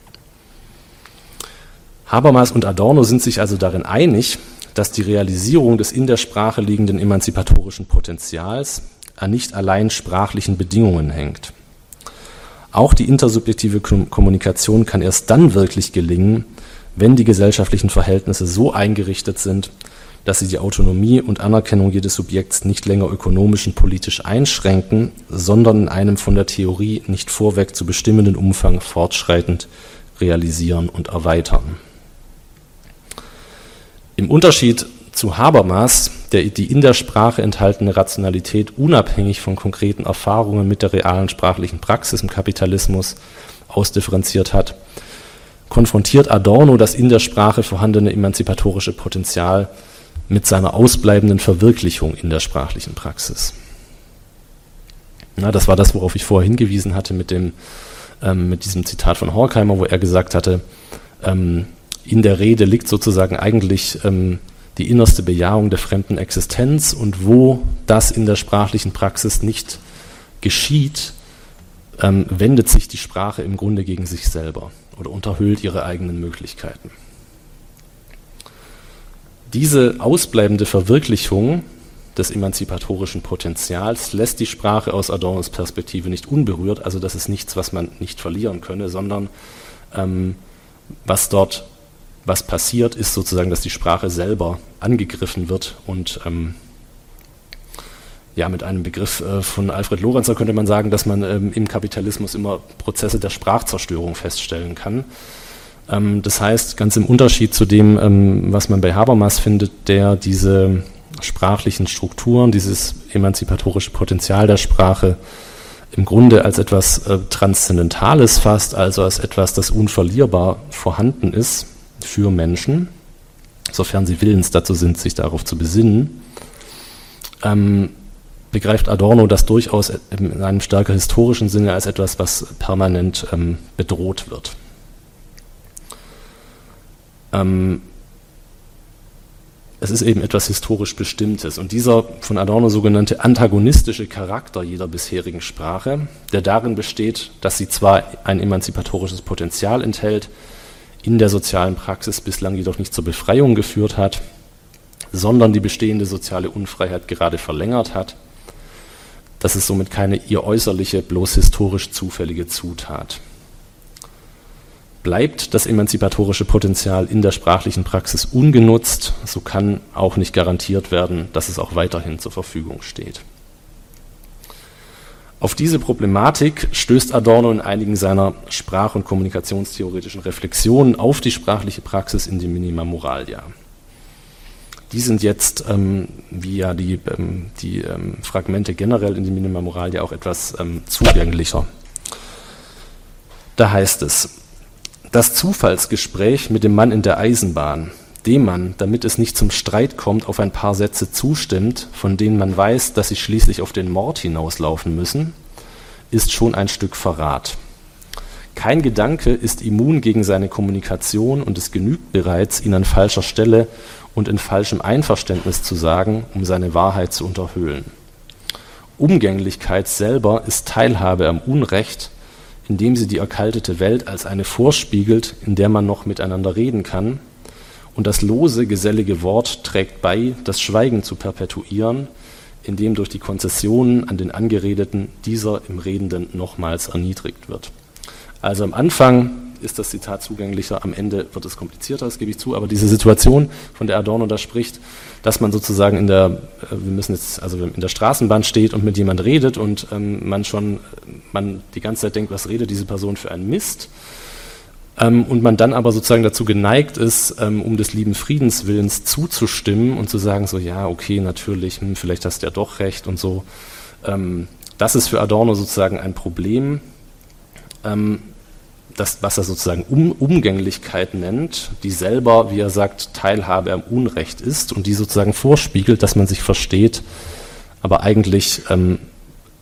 Habermas und Adorno sind sich also darin einig, dass die Realisierung des in der Sprache liegenden emanzipatorischen Potenzials an nicht allein sprachlichen Bedingungen hängt. Auch die intersubjektive Kommunikation kann erst dann wirklich gelingen, wenn die gesellschaftlichen Verhältnisse so eingerichtet sind, dass sie die Autonomie und Anerkennung jedes Subjekts nicht länger ökonomisch und politisch einschränken, sondern in einem von der Theorie nicht vorweg zu bestimmenden Umfang fortschreitend realisieren und erweitern. Im Unterschied zu Habermas, der die in der Sprache enthaltene Rationalität unabhängig von konkreten Erfahrungen mit der realen sprachlichen Praxis im Kapitalismus ausdifferenziert hat, konfrontiert Adorno das in der Sprache vorhandene emanzipatorische Potenzial mit seiner ausbleibenden Verwirklichung in der sprachlichen Praxis. Na, das war das, worauf ich vorher hingewiesen hatte mit, dem, ähm, mit diesem Zitat von Horkheimer, wo er gesagt hatte, ähm, in der Rede liegt sozusagen eigentlich ähm, die innerste Bejahung der fremden Existenz, und wo das in der sprachlichen Praxis nicht geschieht, ähm, wendet sich die Sprache im Grunde gegen sich selber oder unterhöhlt ihre eigenen Möglichkeiten. Diese ausbleibende Verwirklichung des emanzipatorischen Potenzials lässt die Sprache aus Adornos Perspektive nicht unberührt, also das ist nichts, was man nicht verlieren könne, sondern ähm, was dort was passiert, ist sozusagen, dass die Sprache selber angegriffen wird und ähm, ja, mit einem Begriff äh, von Alfred Lorenzer könnte man sagen, dass man ähm, im Kapitalismus immer Prozesse der Sprachzerstörung feststellen kann. Ähm, das heißt, ganz im Unterschied zu dem, ähm, was man bei Habermas findet, der diese sprachlichen Strukturen, dieses emanzipatorische Potenzial der Sprache im Grunde als etwas äh, Transzendentales fasst, also als etwas, das unverlierbar vorhanden ist für Menschen, sofern sie willens dazu sind, sich darauf zu besinnen, ähm, begreift Adorno das durchaus in einem stärker historischen Sinne als etwas, was permanent ähm, bedroht wird. Ähm, es ist eben etwas historisch Bestimmtes, und dieser von Adorno sogenannte antagonistische Charakter jeder bisherigen Sprache, der darin besteht, dass sie zwar ein emanzipatorisches Potenzial enthält, in der sozialen Praxis bislang jedoch nicht zur Befreiung geführt hat, sondern die bestehende soziale Unfreiheit gerade verlängert hat. Das ist somit keine ihr äußerliche, bloß historisch zufällige Zutat. Bleibt das emanzipatorische Potenzial in der sprachlichen Praxis ungenutzt, so kann auch nicht garantiert werden, dass es auch weiterhin zur Verfügung steht. Auf diese Problematik stößt Adorno in einigen seiner sprach- und kommunikationstheoretischen Reflexionen auf die sprachliche Praxis in den Minima Moralia. Die sind jetzt, ähm, wie ja die, ähm, die ähm, Fragmente generell in den Minima Moralia, auch etwas ähm, zugänglicher. Da heißt es: Das Zufallsgespräch mit dem Mann in der Eisenbahn, dem man, damit es nicht zum Streit kommt, auf ein paar Sätze zustimmt, von denen man weiß, dass sie schließlich auf den Mord hinauslaufen müssen, ist schon ein Stück Verrat. Kein Gedanke ist immun gegen seine Kommunikation, und es genügt bereits, ihn an falscher Stelle und in falschem Einverständnis zu sagen, um seine Wahrheit zu unterhöhlen. Umgänglichkeit selber ist Teilhabe am Unrecht, indem sie die erkaltete Welt als eine vorspiegelt, in der man noch miteinander reden kann, und das lose, gesellige Wort trägt bei, das Schweigen zu perpetuieren, indem durch die Konzessionen an den Angeredeten dieser im Redenden nochmals erniedrigt wird. Also am Anfang ist das Zitat zugänglicher, am Ende wird es komplizierter, das gebe ich zu, aber diese Situation, von der Adorno da spricht, dass man sozusagen in der, wir müssen jetzt, also in der Straßenbahn steht und mit jemand redet und ähm, man schon, man die ganze Zeit denkt, was redet diese Person für einen Mist, ähm, und man dann aber sozusagen dazu geneigt ist, ähm, um des lieben Friedenswillens zuzustimmen und zu sagen so, ja, okay, natürlich, hm, vielleicht hast du ja doch recht und so. Ähm, das ist für Adorno sozusagen ein Problem, ähm, das, was er sozusagen um, Umgänglichkeit nennt, die selber, wie er sagt, Teilhabe am Unrecht ist und die sozusagen vorspiegelt, dass man sich versteht, aber eigentlich ähm,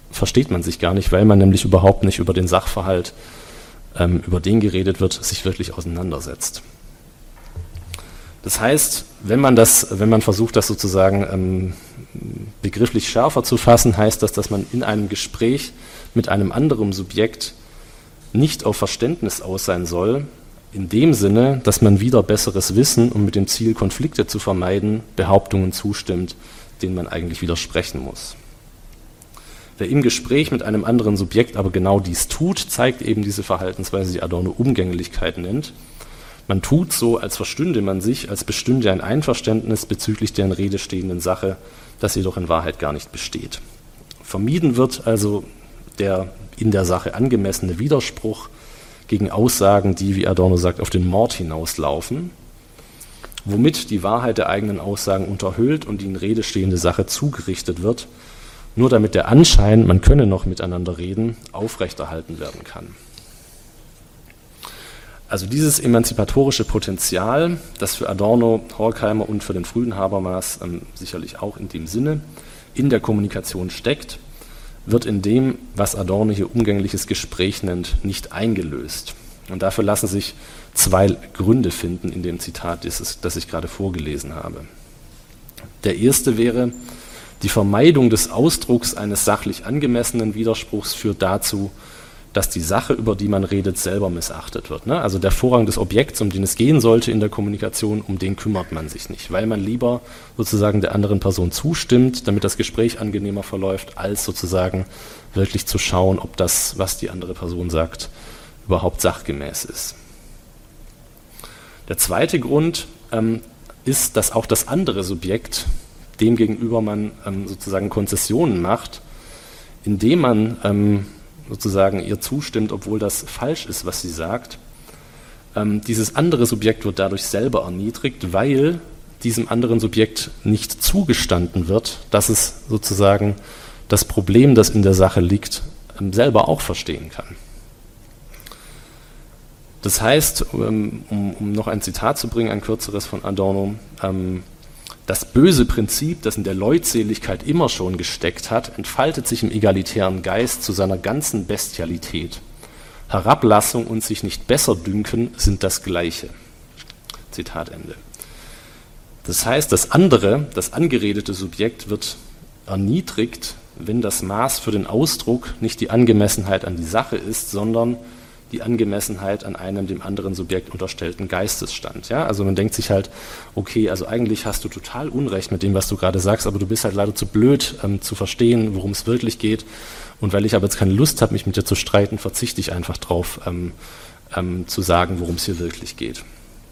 versteht man sich gar nicht, weil man nämlich überhaupt nicht über den Sachverhalt, ähm, über den geredet wird, sich wirklich auseinandersetzt. Das heißt, wenn man das, wenn man versucht, das sozusagen ähm, begrifflich schärfer zu fassen, heißt das, dass man in einem Gespräch mit einem anderen Subjekt nicht auf Verständnis aus sein soll, in dem Sinne, dass man wieder besseres Wissen und mit dem Ziel, Konflikte zu vermeiden, Behauptungen zustimmt, denen man eigentlich widersprechen muss. Wer im Gespräch mit einem anderen Subjekt aber genau dies tut, zeigt eben diese Verhaltensweise, die Adorno Umgänglichkeit nennt. Man tut so, als verstünde man sich, als bestünde ein Einverständnis bezüglich der in Rede stehenden Sache, das jedoch in Wahrheit gar nicht besteht. Vermieden wird also der in der Sache angemessene Widerspruch gegen Aussagen, die, wie Adorno sagt, auf den Mord hinauslaufen, womit die Wahrheit der eigenen Aussagen unterhöhlt und die in Rede stehende Sache zugerichtet wird, nur damit der Anschein, man könne noch miteinander reden, aufrechterhalten werden kann. Also dieses emanzipatorische Potenzial, das für Adorno, Horkheimer und für den frühen Habermas ähm, sicherlich auch in dem Sinne in der Kommunikation steckt, wird in dem, was Adorno hier umgängliches Gespräch nennt, nicht eingelöst. Und dafür lassen sich zwei Gründe finden in dem Zitat, das, das ich gerade vorgelesen habe. Der erste wäre, die Vermeidung des Ausdrucks eines sachlich angemessenen Widerspruchs führt dazu, dass die Sache, über die man redet, selber missachtet wird. Ne? Also der Vorrang des Objekts, um den es gehen sollte in der Kommunikation, um den kümmert man sich nicht, weil man lieber sozusagen der anderen Person zustimmt, damit das Gespräch angenehmer verläuft, als sozusagen wirklich zu schauen, ob das, was die andere Person sagt, überhaupt sachgemäß ist. Der zweite Grund ähm, ist, dass auch das andere Subjekt, dem gegenüber man ähm, sozusagen Konzessionen macht, indem man ähm, sozusagen ihr zustimmt, obwohl das falsch ist, was sie sagt. Ähm, dieses andere Subjekt wird dadurch selber erniedrigt, weil diesem anderen Subjekt nicht zugestanden wird, dass es sozusagen das Problem, das in der Sache liegt, ähm, selber auch verstehen kann. Das heißt, um, um noch ein Zitat zu bringen, ein kürzeres von Adorno, ähm, das böse Prinzip, das in der Leutseligkeit immer schon gesteckt hat, entfaltet sich im egalitären Geist zu seiner ganzen Bestialität. Herablassung und sich nicht besser dünken sind das Gleiche. Zitat Ende. Das heißt, das andere, das angeredete Subjekt wird erniedrigt, wenn das Maß für den Ausdruck nicht die Angemessenheit an die Sache ist, sondern die Angemessenheit an einem dem anderen Subjekt unterstellten Geistesstand. Ja? Also man denkt sich halt, okay, also eigentlich hast du total Unrecht mit dem, was du gerade sagst, aber du bist halt leider zu blöd ähm, zu verstehen, worum es wirklich geht. Und weil ich aber jetzt keine Lust habe, mich mit dir zu streiten, verzichte ich einfach drauf, ähm, ähm, zu sagen, worum es hier wirklich geht.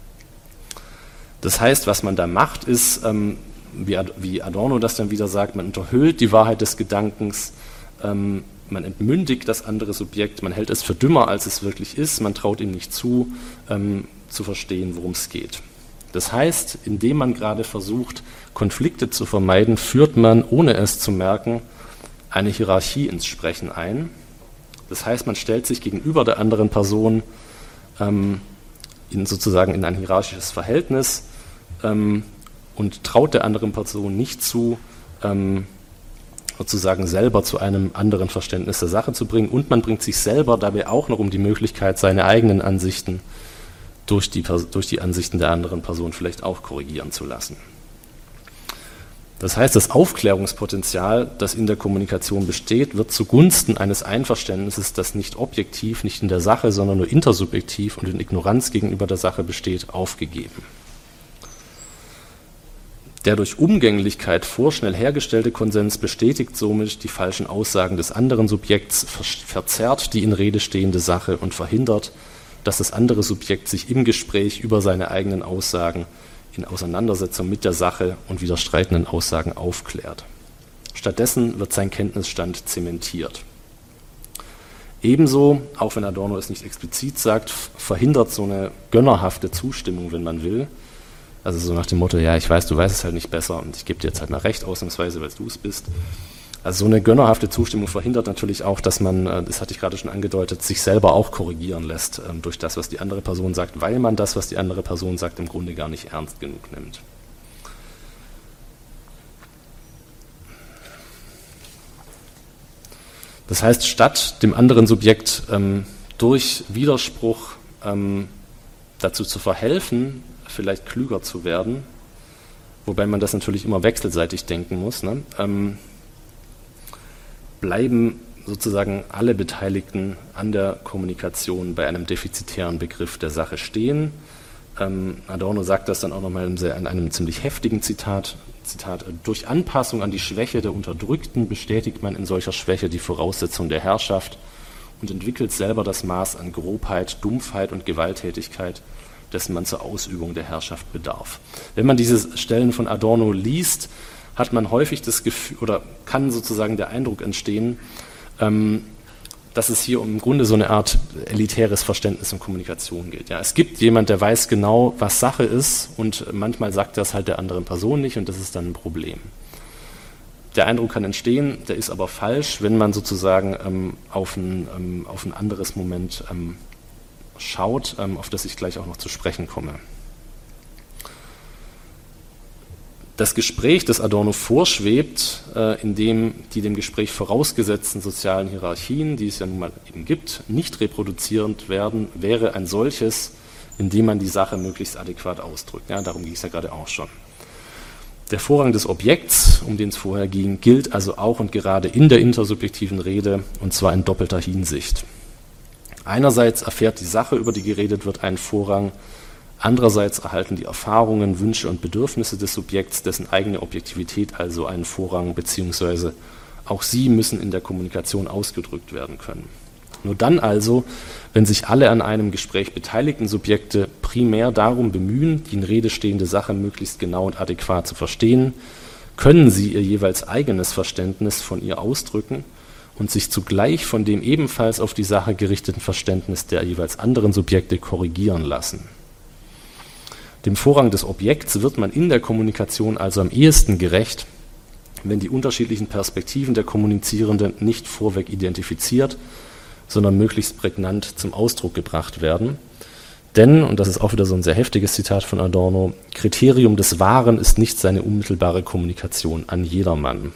Das heißt, was man da macht, ist, ähm, wie, Ad- wie Adorno das dann wieder sagt, man unterhöhlt die Wahrheit des Gedankens, ähm, man entmündigt das andere Subjekt, man hält es für dümmer, als es wirklich ist, man traut ihm nicht zu, ähm, zu verstehen, worum es geht. Das heißt, indem man gerade versucht, Konflikte zu vermeiden, führt man, ohne es zu merken, eine Hierarchie ins Sprechen ein. Das heißt, man stellt sich gegenüber der anderen Person ähm, in sozusagen in ein hierarchisches Verhältnis ähm, und traut der anderen Person nicht zu, ähm, sozusagen selber zu einem anderen Verständnis der Sache zu bringen, und man bringt sich selber dabei auch noch um die Möglichkeit, seine eigenen Ansichten durch die, durch die Ansichten der anderen Person vielleicht auch korrigieren zu lassen. Das heißt, das Aufklärungspotenzial, das in der Kommunikation besteht, wird zugunsten eines Einverständnisses, das nicht objektiv, nicht in der Sache, sondern nur intersubjektiv und in Ignoranz gegenüber der Sache besteht, aufgegeben. Der durch Umgänglichkeit vorschnell hergestellte Konsens bestätigt somit die falschen Aussagen des anderen Subjekts, verzerrt die in Rede stehende Sache und verhindert, dass das andere Subjekt sich im Gespräch über seine eigenen Aussagen in Auseinandersetzung mit der Sache und widerstreitenden Aussagen aufklärt. Stattdessen wird sein Kenntnisstand zementiert. Ebenso, auch wenn Adorno es nicht explizit sagt, verhindert so eine gönnerhafte Zustimmung, wenn man will, also so nach dem Motto, ja, ich weiß, du weißt es halt nicht besser und ich gebe dir jetzt halt mal recht, ausnahmsweise, weil du es bist. Also so eine gönnerhafte Zustimmung verhindert natürlich auch, dass man, das hatte ich gerade schon angedeutet, sich selber auch korrigieren lässt ähm, durch das, was die andere Person sagt, weil man das, was die andere Person sagt, im Grunde gar nicht ernst genug nimmt. Das heißt, statt dem anderen Subjekt ähm, durch Widerspruch ähm, dazu zu verhelfen, vielleicht klüger zu werden, wobei man das natürlich immer wechselseitig denken muss, ne, ähm, bleiben sozusagen alle Beteiligten an der Kommunikation bei einem defizitären Begriff der Sache stehen. Ähm, Adorno sagt das dann auch nochmal in einem ziemlich heftigen Zitat, Zitat, durch Anpassung an die Schwäche der Unterdrückten bestätigt man in solcher Schwäche die Voraussetzung der Herrschaft und entwickelt selber das Maß an Grobheit, Dumpfheit und Gewalttätigkeit, dessen man zur Ausübung der Herrschaft bedarf. Wenn man diese Stellen von Adorno liest, hat man häufig das Gefühl, oder kann sozusagen der Eindruck entstehen, ähm, dass es hier um im Grunde so eine Art elitäres Verständnis und Kommunikation geht. Ja, es gibt jemand, der weiß genau, was Sache ist, und manchmal sagt das halt der anderen Person nicht, und das ist dann ein Problem. Der Eindruck kann entstehen, der ist aber falsch, wenn man sozusagen ähm, auf, ein, ähm, auf ein anderes Moment ähm, schaut, ähm, auf das ich gleich auch noch zu sprechen komme. Das Gespräch, das Adorno vorschwebt, äh, in dem die dem Gespräch vorausgesetzten sozialen Hierarchien, die es ja nun mal eben gibt, nicht reproduzierend werden, wäre ein solches, in dem man die Sache möglichst adäquat ausdrückt. Ja, darum ging es ja gerade auch schon. Der Vorrang des Objekts, um den es vorher ging, gilt also auch und gerade in der intersubjektiven Rede, und zwar in doppelter Hinsicht. Einerseits erfährt die Sache, über die geredet wird, einen Vorrang. Andererseits erhalten die Erfahrungen, Wünsche und Bedürfnisse des Subjekts, dessen eigene Objektivität also einen Vorrang, beziehungsweise auch sie müssen in der Kommunikation ausgedrückt werden können. Nur dann also, wenn sich alle an einem Gespräch beteiligten Subjekte primär darum bemühen, die in Rede stehende Sache möglichst genau und adäquat zu verstehen, können sie ihr jeweils eigenes Verständnis von ihr ausdrücken und sich zugleich von dem ebenfalls auf die Sache gerichteten Verständnis der jeweils anderen Subjekte korrigieren lassen. Dem Vorrang des Objekts wird man in der Kommunikation also am ehesten gerecht, wenn die unterschiedlichen Perspektiven der Kommunizierenden nicht vorweg identifiziert, sondern möglichst prägnant zum Ausdruck gebracht werden. Denn, und das ist auch wieder so ein sehr heftiges Zitat von Adorno, Kriterium des Wahren ist nicht seine unmittelbare Kommunikation an jedermann.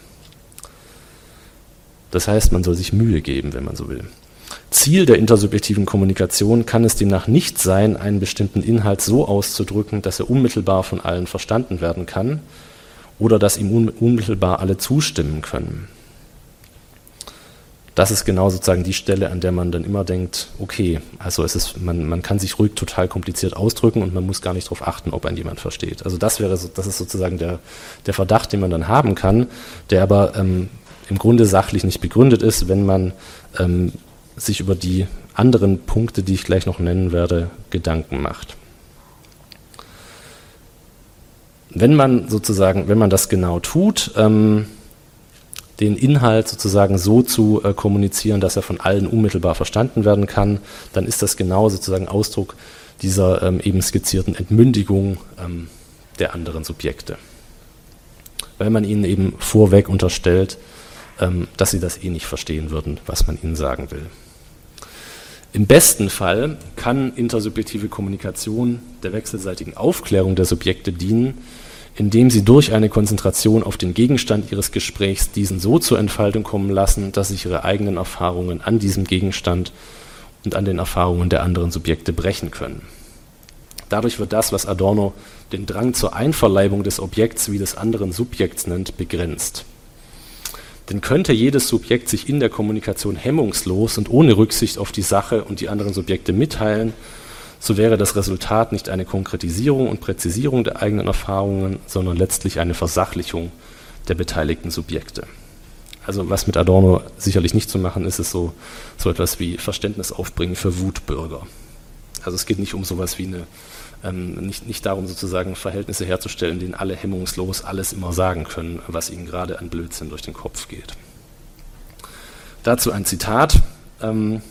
Das heißt, man soll sich Mühe geben, wenn man so will. Ziel der intersubjektiven Kommunikation kann es demnach nicht sein, einen bestimmten Inhalt so auszudrücken, dass er unmittelbar von allen verstanden werden kann oder dass ihm un- unmittelbar alle zustimmen können. Das ist genau sozusagen die Stelle, an der man dann immer denkt, okay, also es ist, man, man kann sich ruhig total kompliziert ausdrücken und man muss gar nicht darauf achten, ob ein jemand versteht. Also das wäre, das ist sozusagen der, der Verdacht, den man dann haben kann, der aber ähm, im Grunde sachlich nicht begründet ist, wenn man ähm, sich über die anderen Punkte, die ich gleich noch nennen werde, Gedanken macht. Wenn man sozusagen, wenn man das genau tut, ähm, den Inhalt sozusagen so zu äh, kommunizieren, dass er von allen unmittelbar verstanden werden kann, dann ist das genau sozusagen Ausdruck dieser ähm, eben skizzierten Entmündigung ähm, der anderen Subjekte. Weil man ihnen eben vorweg unterstellt, ähm, dass sie das eh nicht verstehen würden, was man ihnen sagen will. Im besten Fall kann intersubjektive Kommunikation der wechselseitigen Aufklärung der Subjekte dienen, indem sie durch eine Konzentration auf den Gegenstand ihres Gesprächs diesen so zur Entfaltung kommen lassen, dass sich ihre eigenen Erfahrungen an diesem Gegenstand und an den Erfahrungen der anderen Subjekte brechen können. Dadurch wird das, was Adorno den Drang zur Einverleibung des Objekts wie des anderen Subjekts nennt, begrenzt. Denn könnte jedes Subjekt sich in der Kommunikation hemmungslos und ohne Rücksicht auf die Sache und die anderen Subjekte mitteilen, so wäre das Resultat nicht eine Konkretisierung und Präzisierung der eigenen Erfahrungen, sondern letztlich eine Versachlichung der beteiligten Subjekte. Also was mit Adorno sicherlich nicht zu machen ist, ist so, so etwas wie Verständnis aufbringen für Wutbürger. Also es geht nicht um sowas wie eine, ähm, nicht, nicht darum sozusagen Verhältnisse herzustellen, in denen alle hemmungslos alles immer sagen können, was ihnen gerade an Blödsinn durch den Kopf geht. Dazu ein Zitat. Ähm,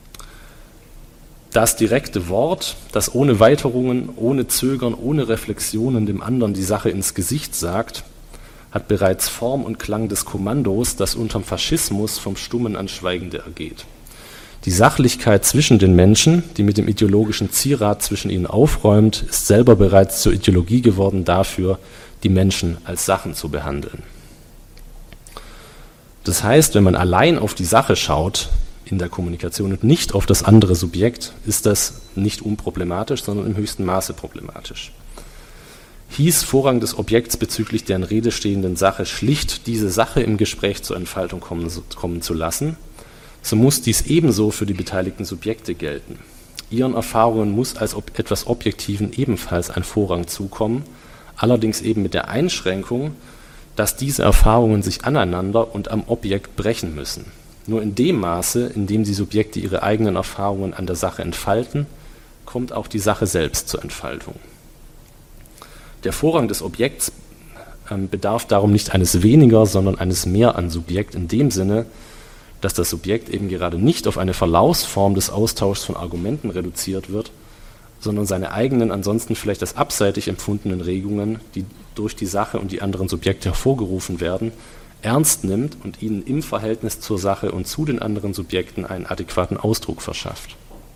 Das direkte Wort, das ohne Weiterungen, ohne Zögern, ohne Reflexionen dem anderen die Sache ins Gesicht sagt, hat bereits Form und Klang des Kommandos, das unterm Faschismus vom Stummen ans Schweigende ergeht. Die Sachlichkeit zwischen den Menschen, die mit dem ideologischen Zierat zwischen ihnen aufräumt, ist selber bereits zur Ideologie geworden dafür, die Menschen als Sachen zu behandeln. Das heißt, wenn man allein auf die Sache schaut in der Kommunikation und nicht auf das andere Subjekt, ist das nicht unproblematisch, sondern im höchsten Maße problematisch. Hieß Vorrang des Objekts bezüglich der in Rede stehenden Sache schlicht diese Sache im Gespräch zur Entfaltung kommen, kommen zu lassen, so muss dies ebenso für die beteiligten Subjekte gelten. Ihren Erfahrungen muss als ob etwas Objektiven ebenfalls ein Vorrang zukommen, allerdings eben mit der Einschränkung, dass diese Erfahrungen sich aneinander und am Objekt brechen müssen. Nur in dem Maße, in dem die Subjekte ihre eigenen Erfahrungen an der Sache entfalten, kommt auch die Sache selbst zur Entfaltung. Der Vorrang des Objekts ähm, bedarf darum nicht eines weniger, sondern eines mehr an Subjekt in dem Sinne, dass das Subjekt eben gerade nicht auf eine Verlaufsform des Austauschs von Argumenten reduziert wird, sondern seine eigenen, ansonsten vielleicht als abseitig empfundenen Regungen, die durch die Sache und die anderen Subjekte hervorgerufen werden, ernst nimmt und ihnen im Verhältnis zur Sache und zu den anderen Subjekten einen adäquaten Ausdruck verschafft.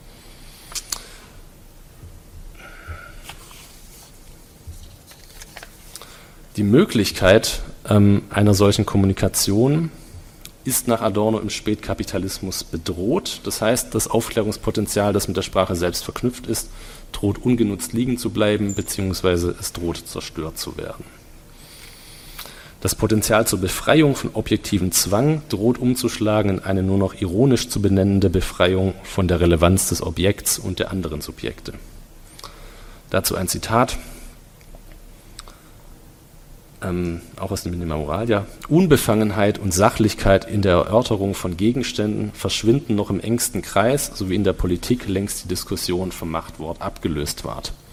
Die Möglichkeit ähm, einer solchen Kommunikation ist nach Adorno im Spätkapitalismus bedroht. Das heißt, das Aufklärungspotenzial, das mit der Sprache selbst verknüpft ist, droht ungenutzt liegen zu bleiben, beziehungsweise es droht zerstört zu werden. Das Potenzial zur Befreiung von objektivem Zwang droht umzuschlagen in eine nur noch ironisch zu benennende Befreiung von der Relevanz des Objekts und der anderen Subjekte. Dazu ein Zitat. Ähm, auch aus dem Minima Moralia. Unbefangenheit und Sachlichkeit in der Erörterung von Gegenständen verschwinden noch im engsten Kreis, so wie in der Politik längst die Diskussion vom Machtwort abgelöst ward.